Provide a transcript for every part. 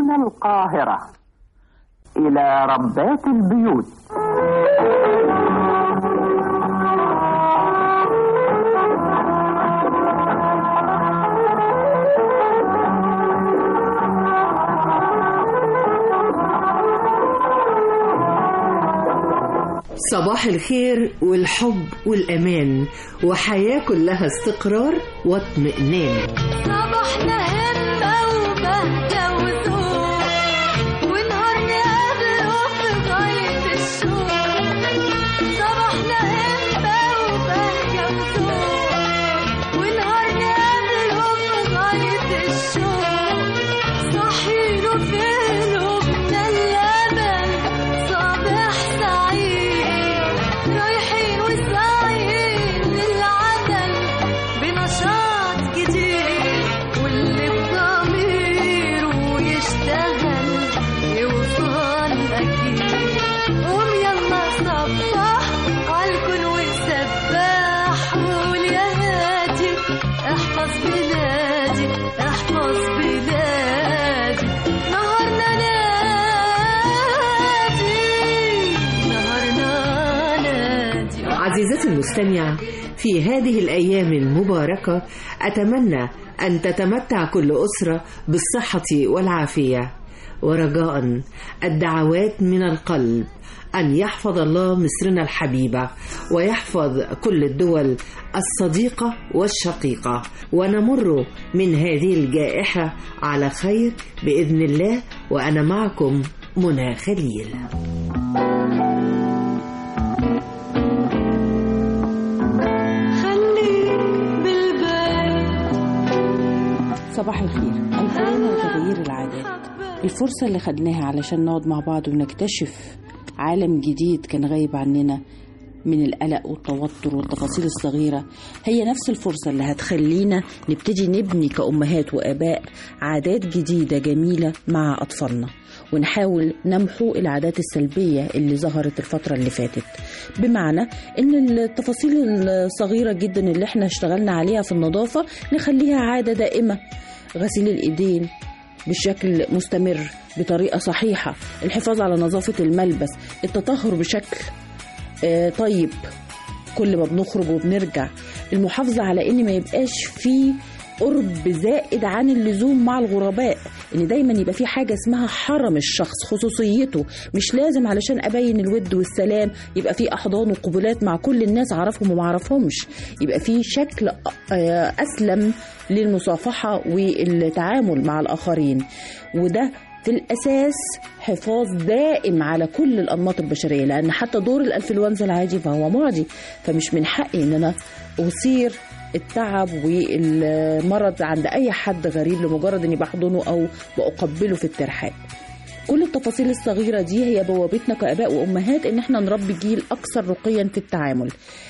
من القاهرة إلى ربات البيوت. صباح الخير والحب والأمان وحياة كلها استقرار واطمئنان. صباحنا همة وبهجة وذوق ونهارنا قبله في غاية الشوق. صباحنا همة وبهجة وذوق ونهارنا قبله في غاية الشوق. صحيله في قلوبنا اللبن صباح سعيد، رايحين وساعين للعدل بنشاط جديد، واللي بضميره يشتغل يوصل أكيد. قوم يلا صبح عالكل وسباح، قول يا هادي احفظ بلادي احفظ بلادي. نهارنا نادي نهارنا نادي. عزيزتي المستمع، في هذه الأيام المباركة أتمنى أن تتمتع كل أسرة بالصحة والعافية، ورجاء الدعوات من القلب أن يحفظ الله مصرنا الحبيبة ويحفظ كل الدول الصديقة والشقيقة، ونمر من هذه الجائحة على خير بإذن الله. وأنا معكم منى خليل. صباح الخير. الكورونا وتغيير العادات، الفرصة اللي خدناها علشان نقعد مع بعض ونكتشف عالم جديد كان غايب عننا من القلق والتوتر والتفاصيل الصغيرة، هي نفس الفرصة اللي هتخلينا نبتدي نبني كأمهات وآباء عادات جديدة جميلة مع أطفالنا، ونحاول نمحو العادات السلبية اللي ظهرت الفترة اللي فاتت. بمعنى ان التفاصيل الصغيرة جدا اللي احنا اشتغلنا عليها في النظافة نخليها عادة دائمة، غسيل الإيدين بشكل مستمر بطريقة صحيحة، الحفاظ على نظافة الملبس، التطهر بشكل طيب كل ما بنخرج وبنرجع، المحافظة على ان ما يبقاش فيه قرب زائد عن اللزوم مع الغرباء، ان دايما يبقى في حاجة اسمها حرم الشخص، خصوصيته، مش لازم علشان ابين الود والسلام يبقى في احضان وقبلات مع كل الناس اعرفهم وما اعرفهمش، يبقى في شكل اسلم للمصافحة والتعامل مع الاخرين. وده في الأساس حفاظ دائم على كل الأنماط البشرية، لأن حتى دور الإنفلونزا العادي فهو معدي، فمش من حقي إن أنا أثير التعب والمرض عند أي حد غريب لمجرد إني بحضنه أو بأقبله في الترحاب. كل التفاصيل الصغيرة دي هي بوابتنا كآباء وأمهات إن احنا نربي جيل أكثر رقيا في التعامل.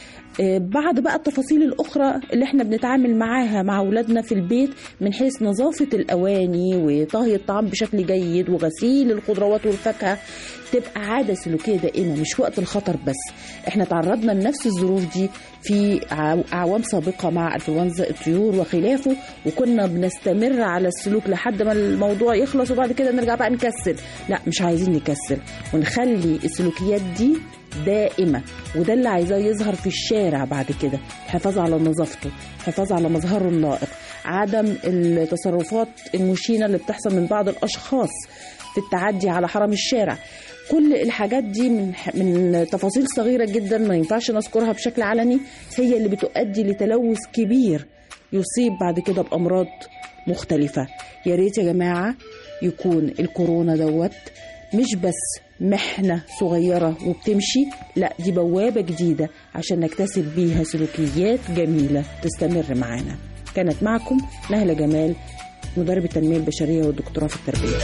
بعد بقى التفاصيل الأخرى اللي احنا بنتعامل معاها مع أولادنا في البيت من حيث نظافة الأواني وطهي الطعام بشكل جيد وغسيل الخضروات والفاكهة، تبقى عادة سلوكية دائمة مش وقت الخطر بس. احنا تعرضنا لنفس الظروف دي في أعوام سابقة مع انفلونزا الطيور وخلافه، وكنا بنستمر على السلوك لحد ما الموضوع يخلص وبعد كده نرجع بقى نكسل. لا، مش عايزين نكسل ونخلي السلوكيات دي دائمة، وده اللي عايزاه يظهر في الشارع بعد كده. الحفاظ على نظافته، الحفاظ على مظهره اللائق، عدم التصرفات المشينة اللي بتحصل من بعض الأشخاص في التعدي على حرم الشارع. كل الحاجات دي من تفاصيل صغيرة جدا ما ينفعش نذكرها بشكل علني، هي اللي بتؤدي لتلوث كبير يصيب بعد كده بأمراض مختلفة. يا ريت يا جماعة يكون الكورونا دوت مش بس محنة صغيرة وبتمشي، لا دي بوابة جديدة عشان نكتسب بيها سلوكيات جميلة تستمر معانا. كانت معكم نهلة جمال، مدرب التنمية البشرية والدكتوراه في التربية.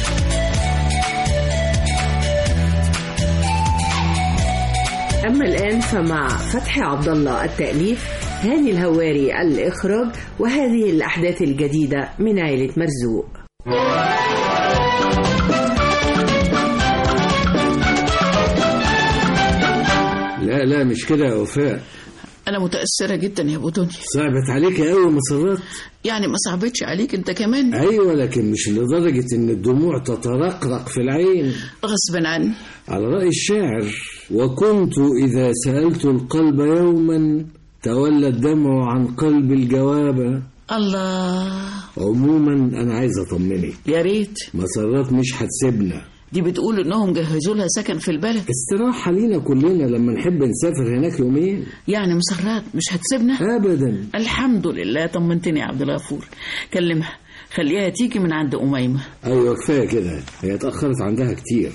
أما الآن فمع فتحي عبد الله التأليف، هاني الهواري الإخراج، وهذه الأحداث الجديدة من عائلة مرزوق. لا مش كده يا وفاء، أنا متأثرة جدا يا أبو دنيا. صعبت عليك قوي مسرات؟ يعني ما صعبتش عليك أنت كمان؟ أيوة، لكن مش لدرجة إن الدموع تترقرق في العين. غصبا عني. على رأي الشاعر: وكنت إذا سألت القلب يوما تولى الدمع عن قلب الجواب. الله. عموما أنا عايز أطمنك، يا ريت. مسرات مش هتسيبنا. دي بتقول إنهم جهزوا لها سكن في البلد. استراحة لينا كلنا لما نحب نسافر هناك يومين. يعني مسرات مش هتسيبنا؟ أبدا. الحمد لله، طمنتني يا عبد الغفور. كلمها خليها تيجي من عند أميمة. أيوة كفاية كده، هي اتأخرت عندها كتير.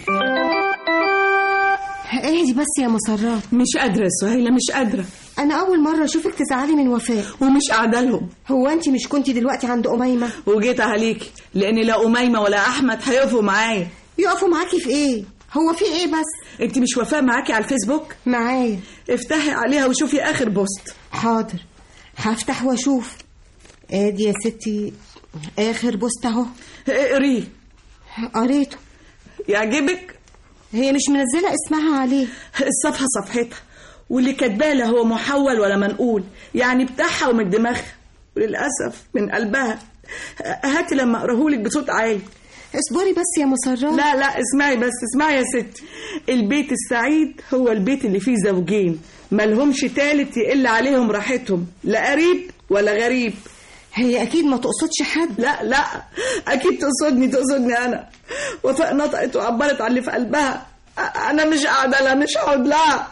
اهدي بس يا مسرات. مش قادرة يا سهيلة، مش قادرة. أنا أول مرة أشوفك تزعلي من وفاء. ومش قاعدة لهم. هو أنت مش كنتي دلوقتي عند أميمة؟ وجيت عليكي لأن لا أميمة ولا أحمد هيقفوا معايا. يقفوا معاكي في إيه؟ هو في إيه بس؟ أنت مش وفاء معاكي على الفيسبوك؟ معايا. افتحي عليها وشوفي آخر بوست. حاضر، هفتح وأشوف. ادي يا ستي آخر بوست أهو. اقريه. قريته. يعجبك؟ هي مش منزلة اسمها عليه. الصفحة صفحتها، واللي كاتباه لا هو محول ولا منقول، يعني بتاعها ومن دماغها، وللأسف من قلبها. هاتي لما أقرأهولك بصوت عالي. اصبري بس يا مسرات. لا اسمعي بس، اسمعي يا ستي. البيت السعيد هو البيت اللي فيه زوجين مالهمش تالت يقل عليهم راحتهم، لا قريب ولا غريب. هي أكيد ما تقصدش حد. لا أكيد تقصدني أنا. وفاء نطقت وعبرت عن اللي في قلبها. أنا مش قاعدة لها، مش هقعد لها.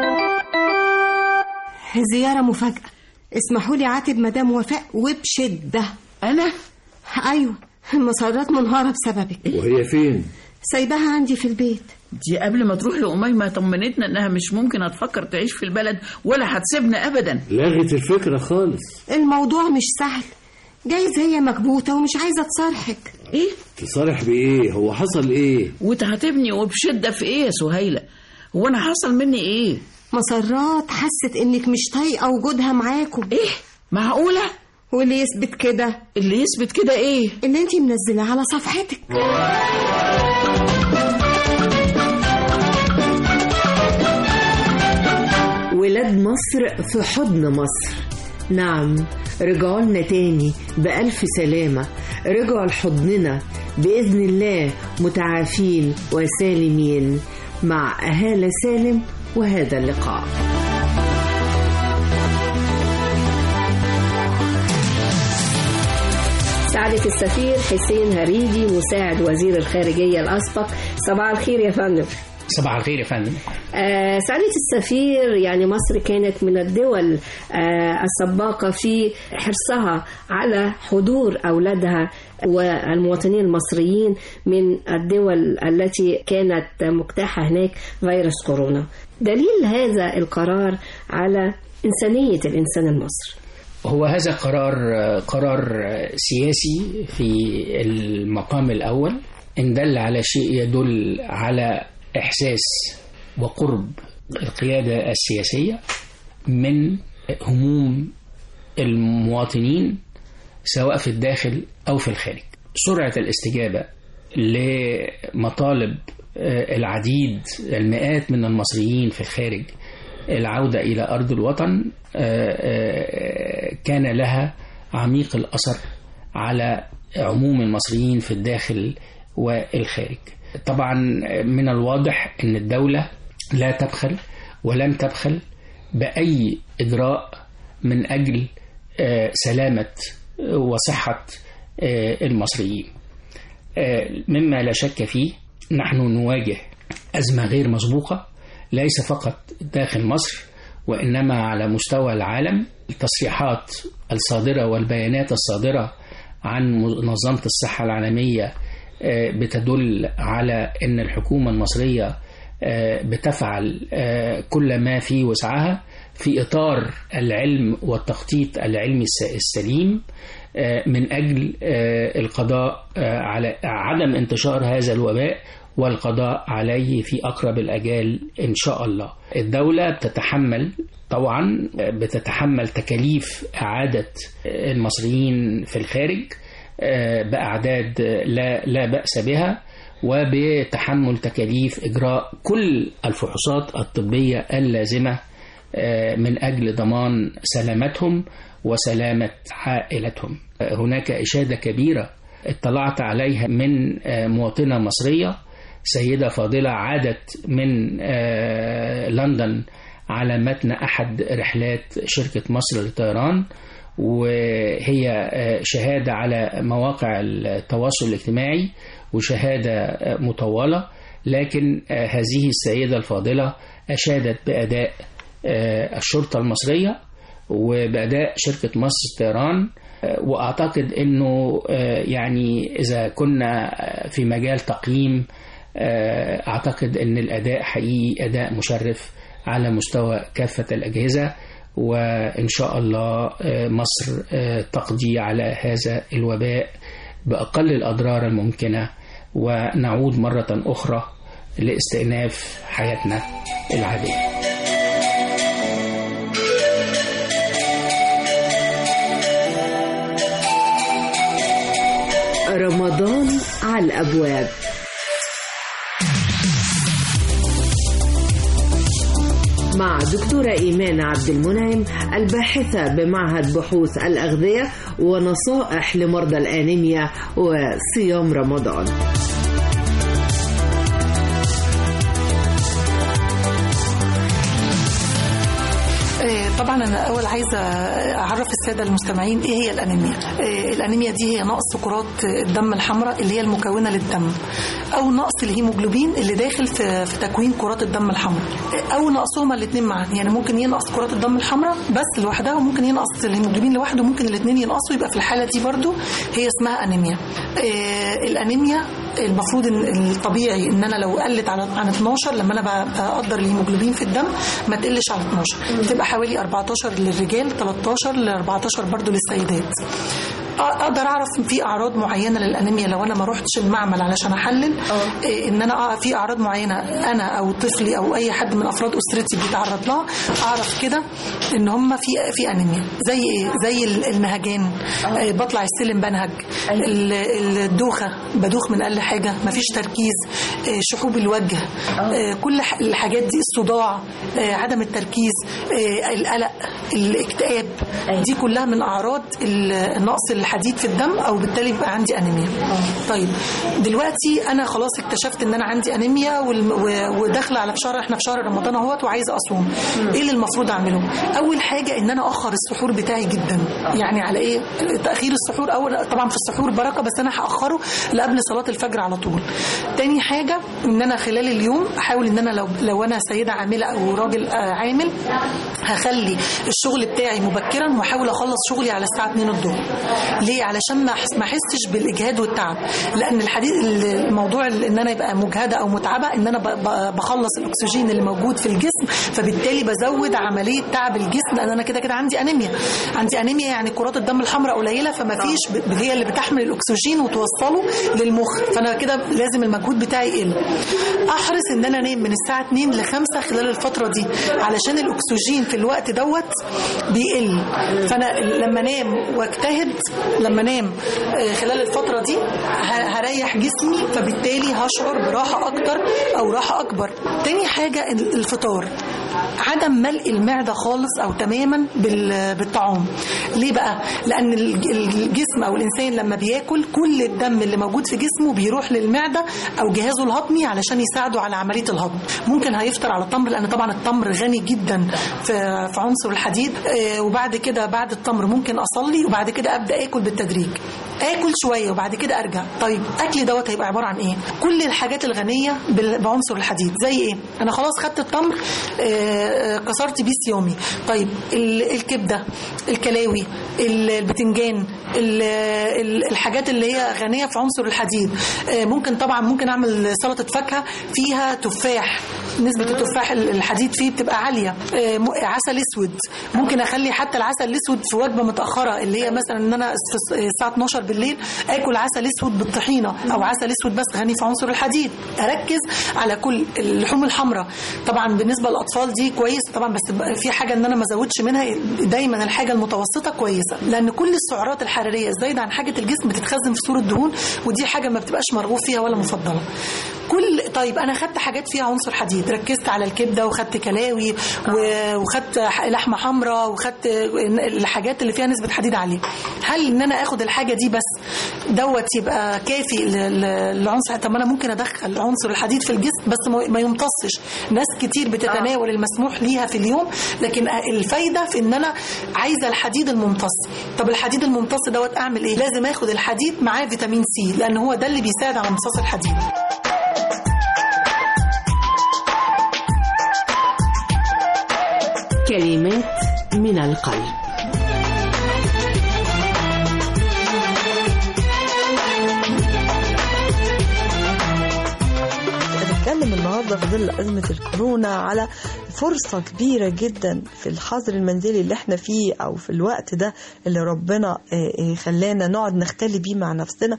زيارة مفاجأة. اسمحوا لي عاتب مدام وفاء وبشدة. أنا؟ أيوة، مسرات منهارة بسببك. وهي فين؟ سايباها عندي في البيت. دي قبل ما تروح لأميمة طمنتنا إنها مش ممكن هتفكر تعيش في البلد ولا هتسيبنا أبدا. لغت الفكرة خالص. الموضوع مش سهل، جايز هي مكبوتة ومش عايزة تصارحك. إيه؟ تصارح بإيه؟ هو حصل إيه؟ وتعاتبني وبشدة في إيه يا سهيلة؟ هو أنا حصل مني إيه؟ مسرات حست إنك مش طايقة وجودها معاكم. إيه؟ معقولة؟ واللي يثبت كده؟ اللي يثبت كده إيه؟ اللي انتي منزلة على صفحتك. ولاد مصر في حضن مصر. نعم، رجعوا لنا تاني بألف سلامة، رجعوا لحضننا بإذن الله متعافين وسالمين. مع هالة سالم وهذا اللقاء. سعادة السفير حسين هريدي مساعد وزير الخارجية الأسبق، صباح الخير يا فندم. صباح الخير يا فندم. سعادة السفير، يعني مصر كانت من الدول السباقة في حرصها على حضور أولادها والمواطنين المصريين من الدول التي كانت مجتاحة هناك فيروس كورونا. دليل هذا القرار على إنسانية الإنسان المصري. هو هذا قرار سياسي في المقام الأول، إن دل على شيء يدل على إحساس وقرب القيادة السياسية من هموم المواطنين سواء في الداخل أو في الخارج. سرعة الاستجابة لمطالب العديد المئات من المصريين في الخارج العودة إلى أرض الوطن كان لها عميق الأثر على عموم المصريين في الداخل والخارج. طبعا من الواضح أن الدولة لا تبخل ولن تبخل بأي إجراء من أجل سلامة وصحة المصريين. مما لا شك فيه، نحن نواجه أزمة غير مسبوقة ليس فقط داخل مصر وإنما على مستوى العالم. التصريحات الصادرة والبيانات الصادرة عن منظمة الصحة العالمية بتدل على أن الحكومة المصرية بتفعل كل ما في وسعها في إطار العلم والتخطيط العلمي السليم من أجل القضاء على عدم انتشار هذا الوباء والقضاء عليه في أقرب الأجال إن شاء الله. الدولة بتتحمل تكاليف إعادة المصريين في الخارج بأعداد لا بأس بها، وبتحمل تكاليف إجراء كل الفحوصات الطبية اللازمة من أجل ضمان سلامتهم وسلامة عائلتهم. هناك إشادة كبيرة اطلعت عليها من مواطنة مصرية، سيدة فاضلة عادت من لندن على متن أحد رحلات شركة مصر للطيران، وهي شهادة على مواقع التواصل الاجتماعي وشهادة مطولة، لكن هذه السيدة الفاضلة أشادت بأداء الشرطة المصرية وبأداء شركة مصر للطيران. وأعتقد أنه يعني إذا كنا في مجال تقييم، أعتقد أن الأداء حقيقي أداء مشرف على مستوى كافة الأجهزة، وإن شاء الله مصر تقضي على هذا الوباء بأقل الأضرار الممكنة، ونعود مرة أخرى لاستئناف حياتنا العادية. رمضان على الأبواب. مع دكتورة إيمان عبد المنعم، الباحثة بمعهد بحوث الأغذية، ونصائح لمرضى الأنيميا وصيام رمضان. طبعا أنا أول عايزة أعرف السادة المستمعين إيه هي الأنيميا. الأنيميا دي هي نقص كرات الدم الحمراء اللي هي المكونة للدم، أو نقص الهيموجلوبين اللي داخل في تكوين كرات الدم الحمراء، أو نقصهما الاثنين معا. يعني ممكن ينقص كرات الدم الحمراء بس لوحدها، وممكن ينقص الهيموجلوبين لوحده، وممكن الاثنين ينقصوا، يبقى في الحالة دي برضو هي اسمها أنيميا. الأنيميا المفروض إن الطبيعي إن أنا لو قلت عن 12، لما أنا بقدر الهيموجلوبين في الدم ما تقلش على 12، تبقى حوالي 14 للرجال، 13 ل 14 برضو للسيدات. اقدر اعرف في اعراض معينه للانيميا لو انا ما روحتش المعمل علشان احلل ان انا في اعراض معينه انا او طفلي او اي حد من افراد اسرتي بيتعرض لها، اعرف كده ان هم في انيميا. زي ايه؟ زي النهجان، بطلع السلم بنهج، الدوخه بدوخ من اقل حاجه، مفيش تركيز، شحوب الوجه، كل الحاجات دي، الصداع، عدم التركيز، القلق، الاكتئاب، دي كلها من اعراض النقص الحديد في الدم، او بالتالي بقى عندي انيميا. طيب دلوقتي انا خلاص اكتشفت ان انا عندي انيميا وداخله على شهر، احنا في شهر رمضان اهوت وعايزه اصوم. ايه اللي المفروض اعمله؟ اول حاجه ان انا اخر السحور بتاعي جدا. يعني على ايه تاخير السحور؟ اول طبعا في السحور بركه، بس انا هاخره لقبل صلاه الفجر على طول. تاني حاجه ان انا خلال اليوم احاول ان انا لو انا سيده عامله او راجل عامل، هخلي الشغل بتاعي مبكرا، واحاول اخلص شغلي على الساعه 2 الظهر. ليه؟ علشان ما احسش بالاجهاد والتعب، لان الموضوع ان انا يبقى مجهده او متعبه ان انا بخلص الاكسجين اللي موجود في الجسم، فبالتالي بزود عمليه تعب الجسم، لان انا كده عندي انيميا. يعني كرات الدم الحمراء قليله، فما فيش هي اللي بتحمل الاكسجين وتوصله للمخ، فانا كده لازم المجهود بتاعي يقل. احرص ان انا انام من الساعه 2 ل 5 خلال الفتره دي، علشان الاكسجين في الوقت دوت بيقل. فانا لما انام واجتهد، لما انام خلال الفترة دي هريح جسمي، فبالتالي هشعر براحة اكتر او راحة اكبر. تاني حاجة الفطار، عدم ملء المعدة خالص او تماما بالطعام. ليه بقى؟ لان الجسم او الانسان لما بياكل كل الدم اللي موجود في جسمه بيروح للمعدة او جهازه الهضمي علشان يساعده على عملية الهضم. ممكن هيفطر على التمر، لان طبعا التمر غني جدا في عنصر الحديد. وبعد كده بعد التمر ممكن اصلي، وبعد كده ابدا اكل بالتدريج، اكل شويه وبعد كده ارجع. طيب اكلي دوت هيبقى عباره عن ايه؟ كل الحاجات الغنيه بعنصر الحديد. زي ايه؟ انا خلاص خدت التمر، كسرت بيه صيامي. طيب الكبده، الكلاوي، البتنجان، الحاجات اللي هي غنيه في عنصر الحديد. ممكن اعمل سلطه فاكهه فيها تفاح، نسبه التفاح الحديد فيه بتبقى عاليه. عسل اسود، ممكن اخلي حتى العسل الاسود في وجبه متاخره، اللي هي مثلا ان انا الساعه 12 بالليل اكل عسل اسود بالطحينه، او عسل اسود بس غني في عنصر الحديد. اركز على كل اللحوم الحمراء. طبعا بالنسبه للاطفال دي كويس طبعا، بس في حاجه ان انا ما ازودش منها. دايما الحاجه المتوسطه كويسه، لان كل السعرات الحراريه الزايده عن حاجه الجسم بتتخزن في صوره دهون، ودي حاجه ما بتبقاش مرغوب فيها ولا مفضله. طيب انا خدت حاجات فيها عنصر حديد، ركزت على الكبده وخدت كلاوي وخدت لحمه حمراء وخدت الحاجات اللي فيها نسبه حديد عاليه، هل ان انا اخد الحاجه دي بس دوت يبقى كافي العنصر؟ طب انا ممكن ادخل عنصر الحديد في الجسم بس ما يمتصش. ناس كتير بتتناول المسموح ليها في اليوم، لكن الفايده في ان انا عايزه الحديد الممتص. طب الحديد الممتص دوت اعمل ايه؟ لازم اخد الحديد معاه فيتامين سي، لان هو ده اللي بيساعد على امتصاص الحديد. كلمات من القلب. هنتكلم النهارده في ظل أزمة الكورونا على فرصة كبيرة جدا في الحظر المنزلي اللي احنا فيه، أو في الوقت ده اللي ربنا خلانا نقعد نختلي بيه مع نفسنا،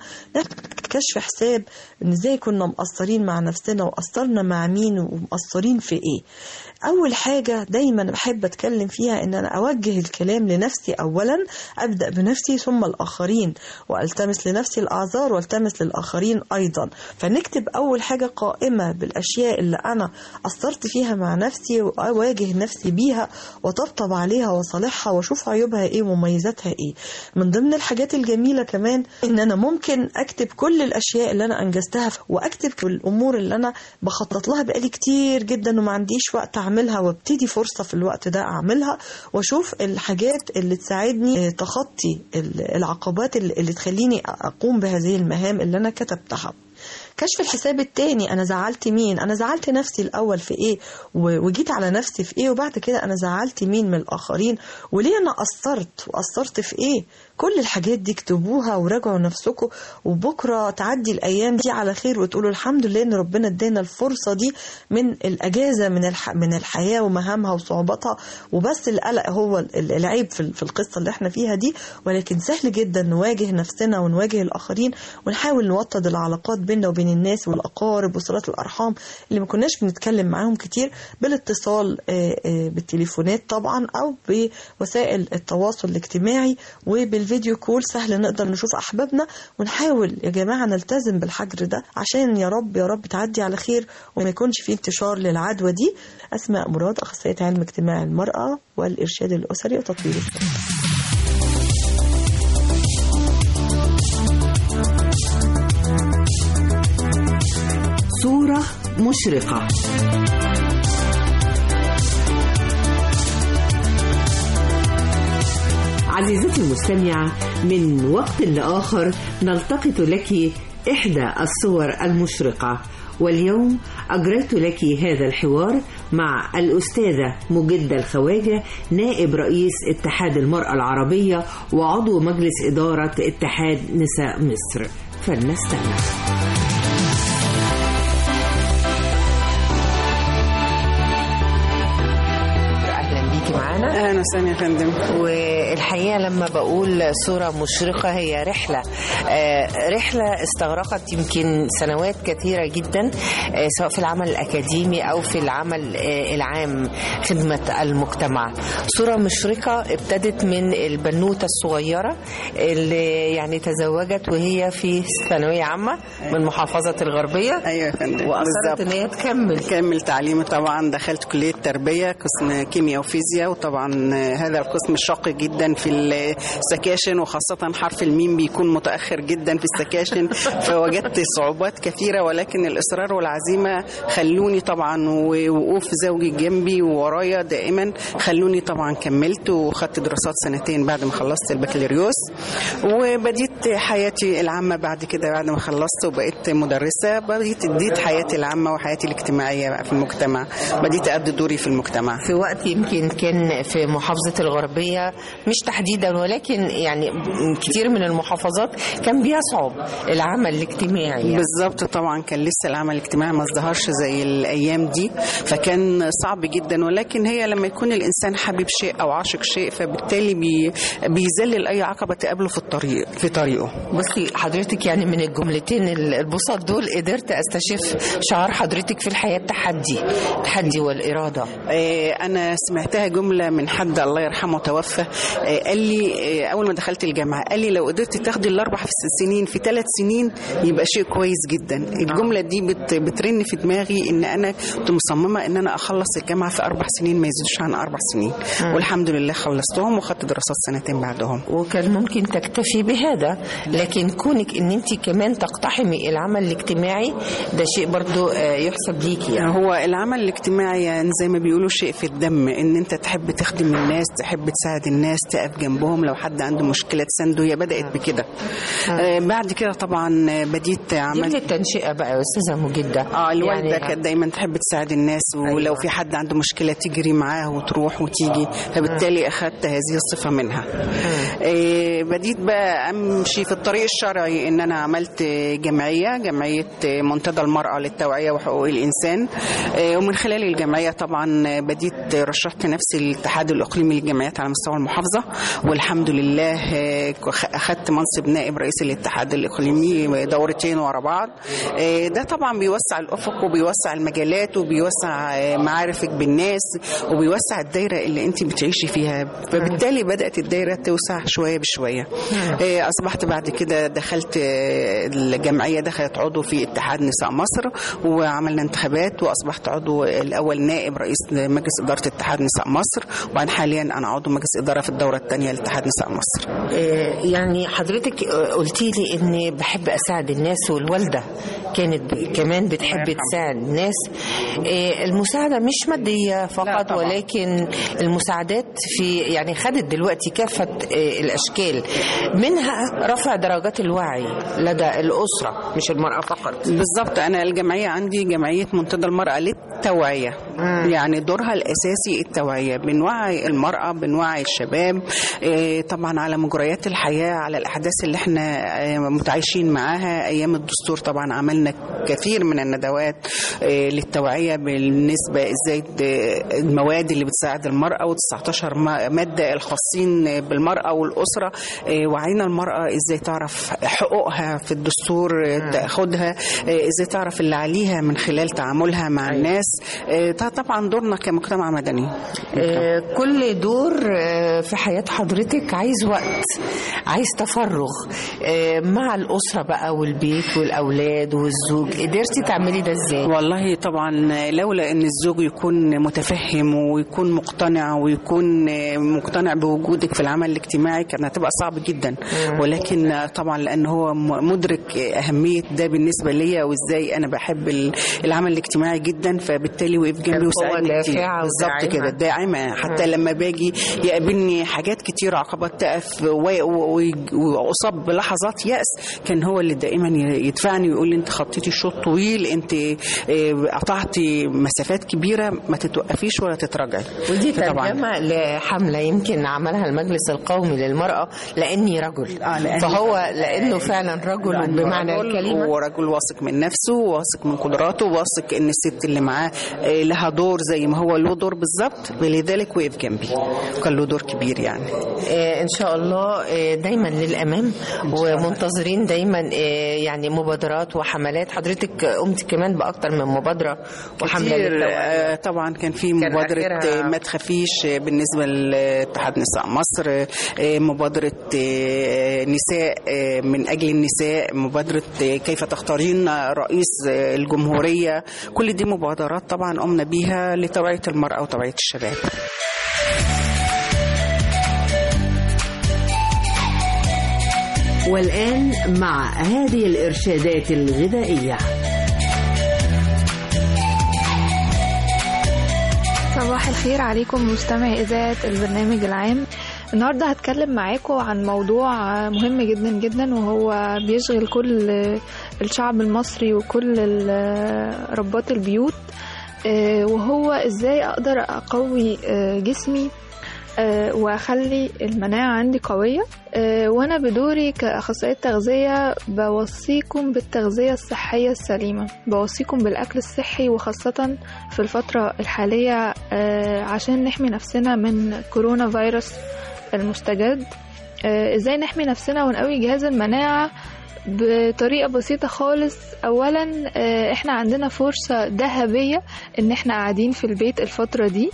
كشف حساب ان ازاي كنا مقصرين مع نفسنا وقصرنا مع مين ومقصرين في ايه. اول حاجة دايما بحب اتكلم فيها ان انا اوجه الكلام لنفسي اولا، ابدأ بنفسي ثم الاخرين، والتمس لنفسي الاعذار والتمس للاخرين ايضا. فنكتب اول حاجة قائمة بالاشياء اللي انا قصرت فيها مع نفسي، واواجه نفسي بيها وطبطب عليها وصالحها واشوف عيوبها ايه ومميزاتها ايه. من ضمن الحاجات الجميلة كمان ان انا ممكن اكتب كل الاشياء اللي انا انجزتها، واكتب كل الامور اللي انا بخطط لها بقالي كتير جدا وما عنديش وقت اعملها، وابتدي فرصة في الوقت ده اعملها، واشوف الحاجات اللي تساعدني تخطي العقبات اللي تخليني اقوم بهذه المهام اللي انا كتبتها. كشف الحساب التاني، انا زعلت مين؟ انا زعلت نفسي الاول في ايه وجيت على نفسي في ايه، وبعد كده انا زعلت مين من الاخرين وليه انا قصرت في ايه. كل الحاجات دي اكتبوها وراجعوا نفسكم، وبكرة تعدي الأيام دي على خير وتقولوا الحمد لله إن ربنا ادانا الفرصة دي من الأجازة من الحياة ومهامها وصعوباتها. وبس القلق هو العيب في القصة اللي احنا فيها دي، ولكن سهل جدا نواجه نفسنا ونواجه الآخرين، ونحاول نوطد العلاقات بيننا وبين الناس والأقارب وصلات الأرحام اللي ما كناش بنتكلم معاهم كتير، بالاتصال بالتليفونات طبعا، أو بوسائل التواصل الاجتماعي وبالفيديو كول. سهل نقدر نشوف أحبابنا، ونحاول يا جماعة نلتزم بالحجر ده عشان يا رب تعدي على خير وما يكونش فيه انتشار للعدوى دي. أسماء مراد، أخصائية علم اجتماع المرأة والإرشاد الأسري وتطوير الفرد. صورة مشرقة. عزيزتي المستمعة، من وقت لآخر نلتقط لك إحدى الصور المشرقة، واليوم أجريت لك هذا الحوار مع الأستاذة مجدة الخواجة، نائب رئيس اتحاد المرأة العربية وعضو مجلس إدارة اتحاد نساء مصر. فلنستمع. أهلا وسهلا يا فندم. والحقيقة لما بقول صورة مشرقة هي رحلة استغرقت يمكن سنوات كثيرة جدا، سواء في العمل الأكاديمي أو في العمل العام خدمة المجتمع. صورة مشرقة ابتدت من البنوتة الصغيرة اللي يعني تزوجت وهي في ثانوية عامة من محافظة الغربية. أيوة يا فندم، وأصرت إن هي تكمل تعليمي. طبعا دخلت كلية تربية قسم كيمياء وفيزياء، وطبعا هذا القسم شاق جدا في السكاشن، وخاصة حرف الميم بيكون متأخر جدا في السكاشن فوجدت صعوبات كثيرة، ولكن الإصرار والعزيمة خلوني طبعا، ووقوف زوجي جنبي وورايا دائما خلوني طبعا كملت، وخدت دراسات سنتين بعد ما خلصت البكالوريوس، وبديت حياتي العامة بعد كده. بعد ما خلصت وبقيت مدرسة بديت حياتي العامة وحياتي الاجتماعية في المجتمع، بديت أدي دوري في المجتمع. في وقت يمكن كان في محافظة الغربية، مش تحديدا ولكن يعني كتير من المحافظات كان بيصعب العمل الاجتماعي يعني. بالظبط، طبعا كان لسه العمل الاجتماعي ما ازدهرش زي الأيام دي، فكان صعب جدا. ولكن هي لما يكون الإنسان حبيب شيء أو عاشق شيء، فبالتالي بيذلل أي عقبة تقابله في طريقه. بصي حضرتك، يعني من الجملتين البساط دول قدرت استشف شعار حضرتك في الحياة: التحدي والإرادة. أنا سمعتها جملة من من حد الله يرحمه توفى، قال لي اول ما دخلت الجامعه قال لي لو قدرت تاخدي ال4 سنين في 3 سنين يبقى شيء كويس جدا. الجمله دي بترن في دماغي ان انا كنت مصممه ان انا اخلص الجامعه في 4 سنين ما يزيدوش عن 4 سنين، والحمد لله خلصتهم وخدت دراسات 2 سنين بعدهم. وكان ممكن تكتفي بهذا، لكن كونك ان انت كمان تقتحمي العمل الاجتماعي ده شيء برضو يحسب ليكي يعني. هو العمل الاجتماعي يعني زي ما بيقولوا شيء في الدم، ان انت تحب تخدم الناس، تحب تساعد الناس، تقف جنبهم لو حد عنده مشكله تسنده. هي بدات بكده. بعد كده طبعا بديت عملت التنشئه بقى يا استاذه مجده. الوالده يعني كانت دايما تحب تساعد الناس، ولو في حد عنده مشكله تجري معاه وتروح وتيجي، فبالتالي اخذت هذه الصفه منها. بديت بقى امشي في الطريق الشرعي، ان انا عملت جمعيه منتدى المراه للتوعيه وحقوق الانسان، ومن خلال الجمعيه طبعا بديت رشحت نفسي للاتحاد الاقليمي للجمعيات على مستوى المحافظه، والحمد لله اخذت منصب نائب رئيس الاتحاد الاقليمي دورتين ورا بعض. ده طبعا بيوسع الافق وبيوسع المجالات وبيوسع معارفك بالناس وبيوسع الدايره اللي انت بتعيشي فيها، فبالتالي بدات الدايره توسع شويه بشويه. اصبحت بعد كده دخلت الجمعيه، دخلت عضو في اتحاد نساء مصر وعملنا انتخابات، واصبحت عضو الاول نائب رئيس مجلس اداره اتحاد نساء مصر، وبعد حاليا انا عضو مجلس اداره في الدوره الثانيه لاتحاد نساء مصر. يعني حضرتك قلتي لي اني بحب اساعد الناس، والوالده كانت كمان بتحب تساعد الناس. المساعده مش ماديه فقط، ولكن المساعدات في يعني خدت دلوقتي كافه الاشكال، منها رفع درجات الوعي لدى الاسره مش المراه فقط. بالضبط. انا الجمعيه عندي جمعيه منتدى المراه للتوعيه، يعني دورها الاساسي التوعيه، بنوعي المراه، بنوعي الشباب طبعا على مجريات الحياه، على الاحداث اللي احنا متعايشين معاها. ايام الدستور طبعا عملنا كثير من الندوات للتوعيه بالنسبه ازاي المواد اللي بتساعد المراه، و19 ماده الخاصين بالمراه والاسره. وعينا المراه ازاي تعرف حقوقها في الدستور تاخدها، ازاي تعرف اللي عليها من خلال تعاملها مع الناس. طبعا دورنا كمجتمع مدني. كل دور في حياه حضرتك عايز وقت، عايز تفرغ مع الاسره بقى والبيت والاولاد والزوج. قدرتي تعملي ده ازاي؟ والله طبعا لولا ان الزوج يكون متفهم ويكون مقتنع ويكون مقتنع بوجودك في العمل الاجتماعي كانت هتبقى صعب جدا، ولكن طبعا لان هو مدرك اهميه ده بالنسبه ليا وازاي انا بحب العمل الاجتماعي جدا، فبالتالي وقف جنبي وساعدني كتير. بالظبط كده، داعمه. حتى لما باجي يقابلني حاجات كتير، عقبات تقف واصاب بلحظات يأس، كان هو اللي دائما يدفعني ويقول لي انت خطيتي شوط طويل، انت قطعتي مسافات كبيره، ما تتوقفيش ولا تتراجعي. ودي ترجمه لحمله يمكن عملها المجلس القومي للمراه، لاني رجل. فهو لانه فعلا رجل بمعنى الكلمه، ورجل واثق من نفسه، واثق من قدراته، واثق ان الست اللي معاه لها دور زي ما هو له دور بالظبط، ولذلك وقف جنبي، كان له دور كبير يعني. ان شاء الله دايما للامام، ومنتظرين دايما يعني مبادرات وحملات. حضرتك قمت كمان باكتر من مبادره وحمله للتوعيه. طبعا كان في مبادره ما تخافيش بالنسبه لاتحاد نساء مصر، مبادره نساء من اجل النساء، مبادره كيف تختارين رئيس الجمهوريه. كل دي مبادرات طبعا قمنا بيها لتوعيه المراه وتوعيه الشباب. والآن مع هذه الإرشادات الغذائية. صباح الخير عليكم مستمعي إذاعة البرنامج العام. النهاردة هتكلم معاكم عن موضوع مهم جدا جدا، وهو بيشغل كل الشعب المصري وكل ربات البيوت، وهو إزاي أقدر أقوي جسمي واخلي المناعة عندي قوية. وانا بدوري كأخصائية تغذية بوصيكم بالتغذية الصحية السليمة، بوصيكم بالاكل الصحي، وخاصة في الفترة الحالية عشان نحمي نفسنا من كورونا فيروس المستجد. ازاي نحمي نفسنا ونقوي جهاز المناعة؟ بطريقة بسيطة خالص. اولا احنا عندنا فرصة ذهبية ان احنا قاعدين في البيت الفترة دي،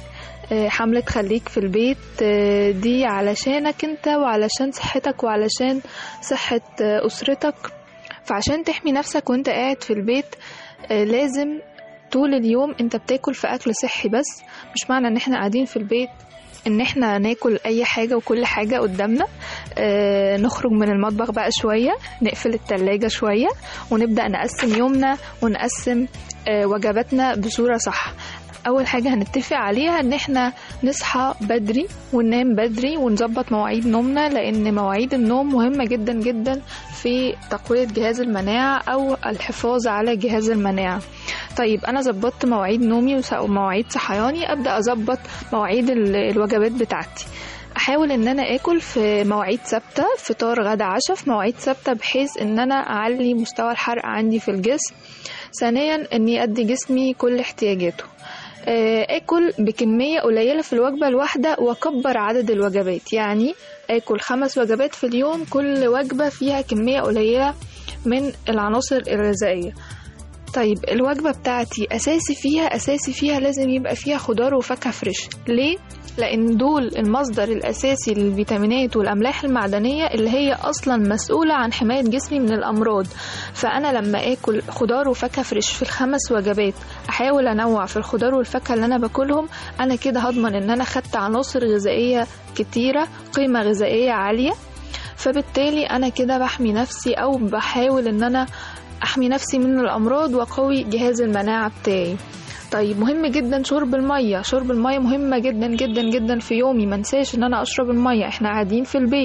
حملة خليك في البيت دي علشانك انت وعلشان صحتك وعلشان صحة أسرتك. فعشان تحمي نفسك وانت قاعد في البيت لازم طول اليوم انت بتاكل في أكل صحي. بس مش معنى ان احنا قاعدين في البيت ان احنا ناكل اي حاجة وكل حاجة قدامنا. نخرج من المطبخ بقى شوية، نقفل التلاجة شوية، ونبدأ نقسم يومنا ونقسم وجباتنا بصورة صح. اول حاجة هنتفق عليها ان احنا نصحى بدري وننام بدري ونظبط مواعيد نومنا، لان مواعيد النوم مهمة جدا جدا في تقوية جهاز المناعة او الحفاظ على جهاز المناعة. طيب انا ظبطت مواعيد نومي ومواعيد صحياني، ابدأ اظبط مواعيد الوجبات بتاعتي. احاول ان انا اكل في مواعيد ثابته، فطار غدا عشاء في مواعيد ثابته، بحيث ان انا اعلي مستوى الحرق عندي في الجسم. ثانيا اني ادي جسمي كل احتياجاته. اكل بكميه قليله في الوجبه الواحده واكبر عدد الوجبات، يعني اكل 5 وجبات في اليوم، كل وجبه فيها كميه قليله من العناصر الغذائيه. طيب الوجبه بتاعتي اساسي فيها لازم يبقى فيها خضار وفاكهه فريش. ليه؟ لأن دول المصدر الأساسي للفيتامينات والأملاح المعدنية اللي هي أصلا مسؤولة عن حماية جسمي من الأمراض. فأنا لما أكل خضار وفاكهة فريش في ال5 وجبات، أحاول أنوع في الخضار والفاكهة اللي أنا باكلهم، أنا كده هضمن إن أنا خدت عناصر غذائية كتيرة، قيمة غذائية عالية. فبالتالي أنا كده بحمي نفسي أو بحاول إن أنا أحمي نفسي من الأمراض وقوي جهاز المناعة بتاعي. طيب مهم جدا شرب المية. شرب المية مهمة جدا جدا جدا في يومي. منساش ان انا اشرب المية. احنا قاعدين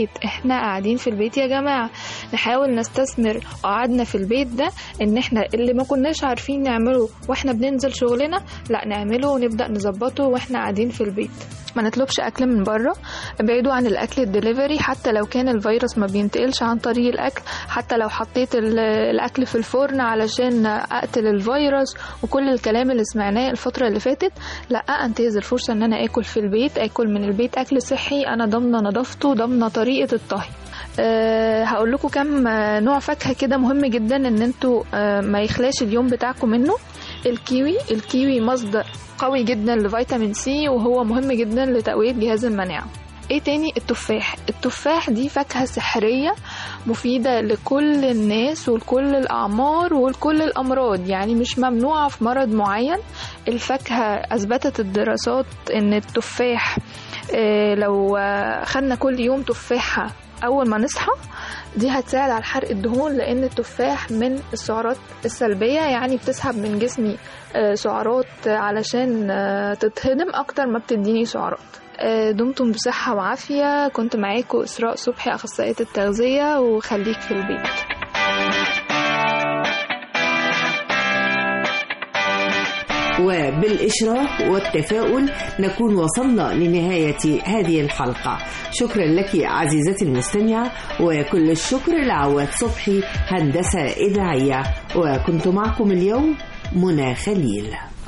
في البيت يا جماعة. نحاول نستثمر قعدنا في البيت ده ان احنا اللي ما كناش عارفين نعمله واحنا بننزل شغلنا، لا نعمله ونبدأ نظبطه واحنا قاعدين في البيت. ما نطلبش اكل من بره، ابعدوا عن الاكل الدليفري. حتى لو كان الفيروس ما بينتقلش عن طريق الاكل، حتى لو حطيت الاكل في الفرن علشان اقتل الفيروس وكل الكلام اللي سمعناه الفتره اللي فاتت، لا، انتهز الفرصه ان انا اكل في البيت، اكل من البيت اكل صحي انا ضامنه نظافته، ضامنه طريقه الطهي. هقول لكم كم نوع فاكهه كده مهم جدا ان انتوا ما يخلاش اليوم بتاعكم منه. الكيوي مصدر قوي جدا لفيتامين سي، وهو مهم جدا لتقوية جهاز المناعة. ايه تاني؟ التفاح دي فاكهة سحرية مفيدة لكل الناس ولكل الأعمار ولكل الأمراض، يعني مش ممنوعة في مرض معين. الفاكهة أثبتت الدراسات ان التفاح لو خدنا كل يوم تفاحة أول ما نصحى، دي هتساعد على حرق الدهون، لأن التفاح من السعرات السلبية، يعني بتسحب من جسمي سعرات علشان تتهضم أكتر ما بتديني سعرات. دمتم بصحة وعافية. كنت معاكم إسراء صبحي، أخصائية التغذية، وخليك في البيت. وبالإشراق والتفاؤل نكون وصلنا لنهاية هذه الحلقة. شكرا لك عزيزتي المستمعة، وكل الشكر لعواد صبحي هندسة إذاعية، وكنت معكم اليوم منى خليل.